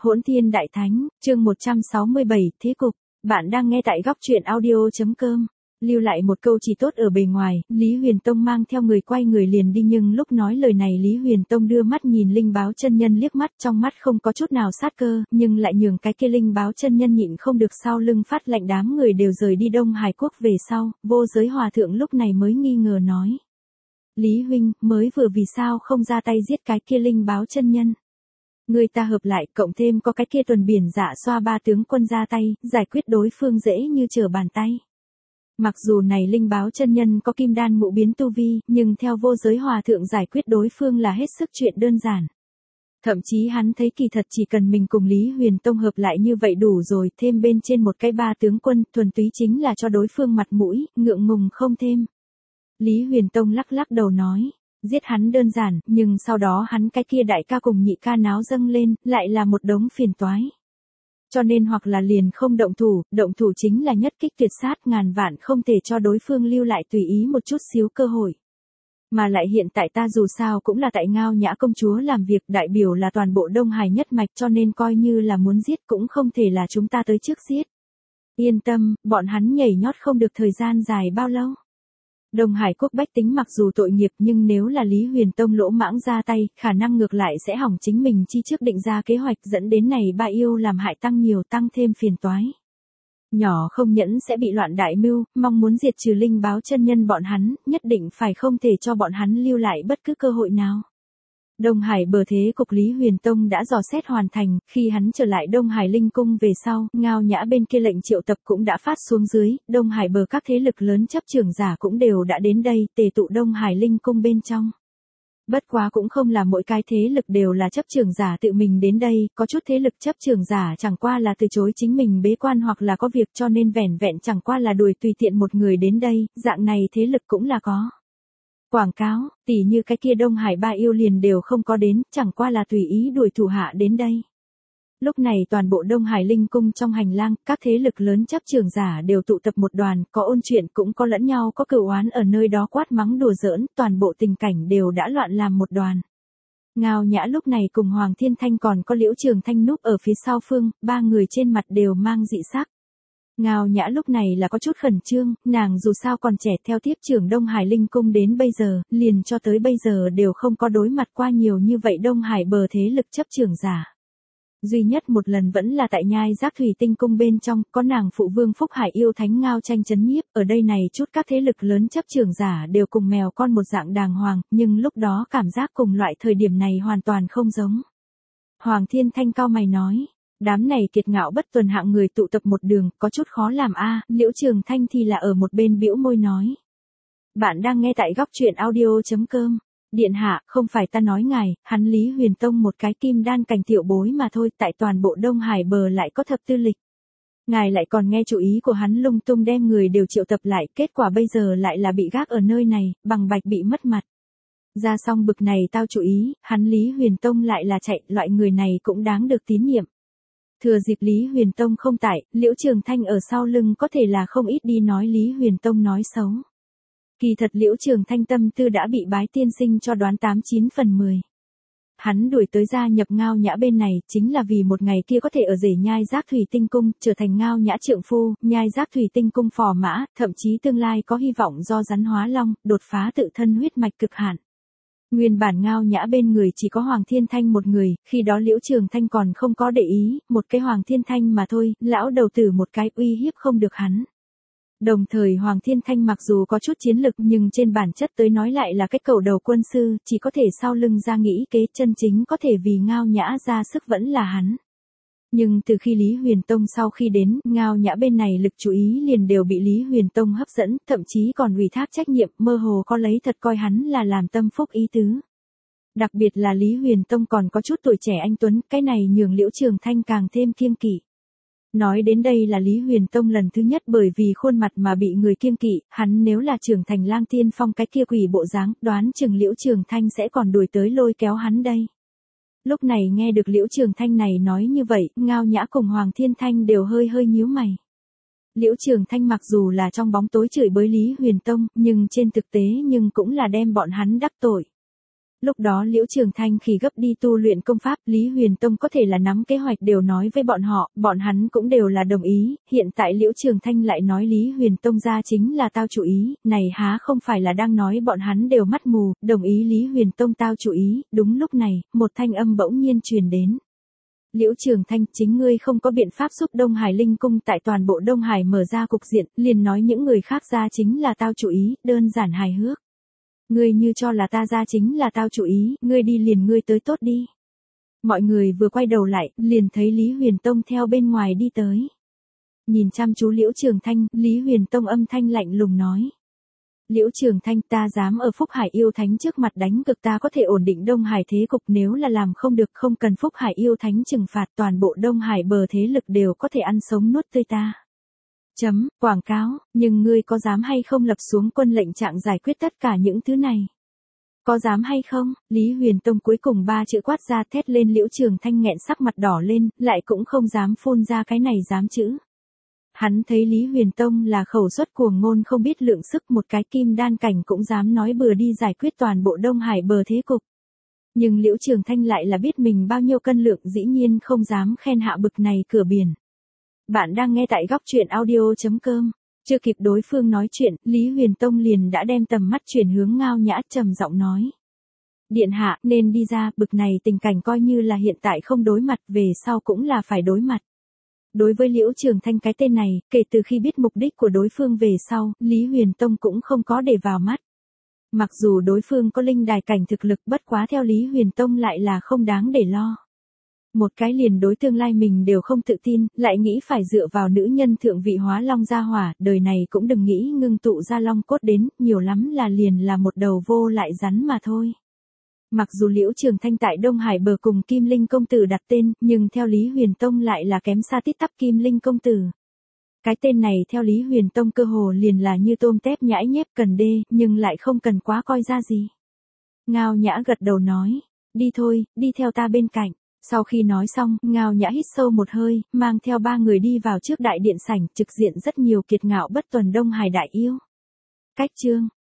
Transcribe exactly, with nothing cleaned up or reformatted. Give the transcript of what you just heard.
Hỗn Thiên Đại Thánh, chương một trăm sáu mươi bảy, Thế Cục. Bạn đang nghe tại góc truyện audio.com. Lưu lại một câu chỉ tốt ở bề ngoài, Lý Huyền Tông mang theo người quay người liền đi, nhưng lúc nói lời này Lý Huyền Tông đưa mắt nhìn Linh Báo chân nhân liếc mắt, trong mắt không có chút nào sát cơ, nhưng lại nhường cái kia Linh Báo chân nhân nhịn không được sau lưng phát lạnh. Đám người đều rời đi Đông Hải Quốc về sau, Vô Giới Hòa Thượng lúc này mới nghi ngờ nói. Lý huynh, mới vừa vì sao không ra tay giết cái kia Linh Báo chân nhân? Người ta hợp lại, cộng thêm có cái kia tuần biển dạ xoa ba tướng quân ra tay, giải quyết đối phương dễ như trở bàn tay. Mặc dù này Linh Báo chân nhân có kim đan ngũ biến tu vi, nhưng theo Vô Giới Hòa Thượng giải quyết đối phương là hết sức chuyện đơn giản. Thậm chí hắn thấy kỳ thật chỉ cần mình cùng Lý Huyền Tông hợp lại như vậy đủ rồi, thêm bên trên một cái ba tướng quân, thuần túy chính là cho đối phương mặt mũi, ngượng ngùng không thêm. Lý Huyền Tông lắc lắc đầu nói. Giết hắn đơn giản, nhưng sau đó hắn cái kia đại ca cùng nhị ca náo dâng lên, lại là một đống phiền toái. Cho nên hoặc là liền không động thủ, động thủ chính là nhất kích tuyệt sát, ngàn vạn không thể cho đối phương lưu lại tùy ý một chút xíu cơ hội. Mà lại hiện tại ta dù sao cũng là tại Ngao Nhã công chúa làm việc, đại biểu là toàn bộ Đông Hải nhất mạch, cho nên coi như là muốn giết cũng không thể là chúng ta tới trước giết. Yên tâm, bọn hắn nhảy nhót không được thời gian dài bao lâu. Đông Hải Quốc bách tính mặc dù tội nghiệp, nhưng nếu là Lý Huyền Tông lỗ mãng ra tay, khả năng ngược lại sẽ hỏng chính mình chi trước định ra kế hoạch, dẫn đến này ba yêu làm hại tăng nhiều, tăng thêm phiền toái. Nhỏ không nhẫn sẽ bị loạn đại mưu, mong muốn diệt trừ Linh Báo chân nhân bọn hắn, nhất định phải không thể cho bọn hắn lưu lại bất cứ cơ hội nào. Đông Hải bờ thế cục Lý Huyền Tông đã dò xét hoàn thành, khi hắn trở lại Đông Hải Linh Cung về sau, Ngao Nhã bên kia lệnh triệu tập cũng đã phát xuống dưới, Đông Hải bờ các thế lực lớn chấp trưởng giả cũng đều đã đến đây, tề tụ Đông Hải Linh Cung bên trong. Bất quá cũng không là mỗi cái thế lực đều là chấp trưởng giả tự mình đến đây, có chút thế lực chấp trưởng giả chẳng qua là từ chối chính mình bế quan hoặc là có việc, cho nên vẻn vẹn chẳng qua là đuổi tùy tiện một người đến đây, dạng này thế lực cũng là có. Quảng cáo, tỉ như cái kia Đông Hải ba yêu liền đều không có đến, chẳng qua là tùy ý đuổi thủ hạ đến đây. Lúc này toàn bộ Đông Hải Linh Cung trong hành lang, các thế lực lớn chấp trưởng giả đều tụ tập một đoàn, có ôn chuyện cũng có lẫn nhau, có cửu oán ở nơi đó quát mắng đùa giỡn, toàn bộ tình cảnh đều đã loạn làm một đoàn. Ngao Nhã lúc này cùng Hoàng Thiên Thanh còn có Liễu Trường Thanh núp ở phía sau phương, ba người trên mặt đều mang dị sắc. Ngao Nhã lúc này là có chút khẩn trương, nàng dù sao còn trẻ, theo tiếp trưởng Đông Hải Linh Cung đến bây giờ, liền cho tới bây giờ đều không có đối mặt qua nhiều như vậy Đông Hải bờ thế lực chấp trưởng giả. Duy nhất một lần vẫn là tại Nhai Giác Thủy Tinh Cung bên trong, có nàng phụ vương Phúc Hải yêu thánh Ngao Tranh chấn nhiếp, ở đây này chút các thế lực lớn chấp trưởng giả đều cùng mèo con một dạng đàng hoàng, nhưng lúc đó cảm giác cùng loại thời điểm này hoàn toàn không giống. Hoàng Thiên Thanh cau mày nói. Đám này kiệt ngạo bất tuần hạng người tụ tập một đường, có chút khó làm a. À, Liễu Trường Thanh thì là ở một bên bĩu môi nói. Bạn đang nghe tại góc truyện audio.com. Điện hạ, không phải ta nói ngài, hắn Lý Huyền Tông một cái kim đan cảnh tiểu bối mà thôi, tại toàn bộ Đông Hải bờ lại có thập tư lịch. Ngài lại còn nghe chủ ý của hắn lung tung đem người đều triệu tập lại, kết quả bây giờ lại là bị gác ở nơi này, bằng bạch bị mất mặt. Ra xong bực này tao chủ ý, hắn Lý Huyền Tông lại là chạy, loại người này cũng đáng được tín nhiệm. Thừa dịp Lý Huyền Tông không tại, Liễu Trường Thanh ở sau lưng có thể là không ít đi nói Lý Huyền Tông nói xấu. Kỳ thật Liễu Trường Thanh tâm tư đã bị Bái tiên sinh cho đoán tám chín phần mười. Hắn đuổi tới gia nhập Ngao Nhã bên này, chính là vì một ngày kia có thể ở rể Nhai Giác Thủy Tinh Cung, trở thành Ngao Nhã trượng phu, Nhai Giác Thủy Tinh Cung phò mã, thậm chí tương lai có hy vọng do rắn hóa long, đột phá tự thân huyết mạch cực hạn. Nguyên bản Ngao Nhã bên người chỉ có Hoàng Thiên Thanh một người, khi đó Liễu Trường Thanh còn không có để ý, một cái Hoàng Thiên Thanh mà thôi, lão đầu tử một cái uy hiếp không được hắn. Đồng thời Hoàng Thiên Thanh mặc dù có chút chiến lực nhưng trên bản chất tới nói lại là cái cẩu đầu quân sư, chỉ có thể sau lưng ra nghĩ kế, chân chính có thể vì Ngao Nhã ra sức vẫn là hắn. Nhưng từ khi Lý Huyền Tông sau khi đến, Ngao Nhã bên này lực chú ý liền đều bị Lý Huyền Tông hấp dẫn, thậm chí còn ủy thác trách nhiệm, mơ hồ có lấy thật coi hắn là làm tâm phúc ý tứ. Đặc biệt là Lý Huyền Tông còn có chút tuổi trẻ anh tuấn, cái này nhường Liễu Trường Thanh càng thêm kiêng kỵ. Nói đến đây là Lý Huyền Tông lần thứ nhất bởi vì khuôn mặt mà bị người kiêng kỵ, hắn nếu là trưởng thành Lang Tiên Phong cái kia quỷ bộ dáng, đoán chừng Liễu Trường Thanh sẽ còn đuổi tới lôi kéo hắn đây. Lúc này nghe được Liễu Trường Thanh này nói như vậy, Ngao Nhã cùng Hoàng Thiên Thanh đều hơi hơi nhíu mày. Liễu Trường Thanh mặc dù là trong bóng tối chửi bới Lý Huyền Tông, nhưng trên thực tế nhưng cũng là đem bọn hắn đắc tội. Lúc đó Liễu Trường Thanh khi gấp đi tu luyện công pháp, Lý Huyền Tông có thể là nắm kế hoạch đều nói với bọn họ, bọn hắn cũng đều là đồng ý, hiện tại Liễu Trường Thanh lại nói Lý Huyền Tông ra chính là tao chủ ý, này há không phải là đang nói bọn hắn đều mắt mù, đồng ý Lý Huyền Tông tao chủ ý, đúng lúc này, một thanh âm bỗng nhiên truyền đến. Liễu Trường Thanh, chính ngươi không có biện pháp giúp Đông Hải Linh Cung tại toàn bộ Đông Hải mở ra cục diện, liền nói những người khác ra chính là tao chủ ý, đơn giản hài hước. Ngươi như cho là ta ra chính là tao chủ ý, ngươi đi liền ngươi tới tốt đi. Mọi người vừa quay đầu lại, liền thấy Lý Huyền Tông theo bên ngoài đi tới. Nhìn chăm chú Liễu Trường Thanh, Lý Huyền Tông âm thanh lạnh lùng nói. Liễu Trường Thanh, ta dám ở Phúc Hải Yêu Thánh trước mặt đánh cực, ta có thể ổn định Đông Hải thế cục, nếu là làm không được không cần Phúc Hải Yêu Thánh trừng phạt, toàn bộ Đông Hải bờ thế lực đều có thể ăn sống nuốt tươi ta. Chấm, quảng cáo, nhưng ngươi có dám hay không lập xuống quân lệnh trạng giải quyết tất cả những thứ này? Có dám hay không? Lý Huyền Tông cuối cùng ba chữ quát ra, thét lên. Liễu Trường Thanh nghẹn sắc mặt đỏ lên, lại cũng không dám phun ra cái này dám chữ. Hắn thấy Lý Huyền Tông là khẩu xuất cuồng ngôn không biết lượng sức, một cái kim đan cảnh cũng dám nói bừa đi giải quyết toàn bộ Đông Hải bờ thế cục. Nhưng Liễu Trường Thanh lại là biết mình bao nhiêu cân lượng, dĩ nhiên không dám khen hạ bực này cửa biển. Bạn đang nghe tại góc truyện audio chấm com. Chưa kịp đối phương nói chuyện, Lý Huyền Tông liền đã đem tầm mắt chuyển hướng Ngao Nhã, trầm giọng nói. Điện hạ, nên đi ra, bực này tình cảnh coi như là hiện tại không đối mặt, về sau cũng là phải đối mặt. Đối với Liễu Trường Thanh cái tên này, kể từ khi biết mục đích của đối phương về sau, Lý Huyền Tông cũng không có để vào mắt. Mặc dù đối phương có linh đài cảnh thực lực, bất quá theo Lý Huyền Tông lại là không đáng để lo. Một cái liền đối tương lai mình đều không tự tin, lại nghĩ phải dựa vào nữ nhân thượng vị hóa long gia hỏa, đời này cũng đừng nghĩ ngưng tụ ra long cốt đến, nhiều lắm là liền là một đầu vô lại rắn mà thôi. Mặc dù Liễu Trường Thanh tại Đông Hải bờ cùng Kim Linh công tử đặt tên, nhưng theo Lý Huyền Tông lại là kém xa tít tắp Kim Linh công tử. Cái tên này theo Lý Huyền Tông cơ hồ liền là như tôm tép nhãi nhép cần đê, nhưng lại không cần quá coi ra gì. Ngao Nhã gật đầu nói, đi thôi, đi theo ta bên cạnh. Sau khi nói xong, Ngao Nhã hít sâu một hơi, mang theo ba người đi vào trước đại điện sảnh, trực diện rất nhiều kiệt ngạo bất tuần Đông Hải đại yêu. Cách chương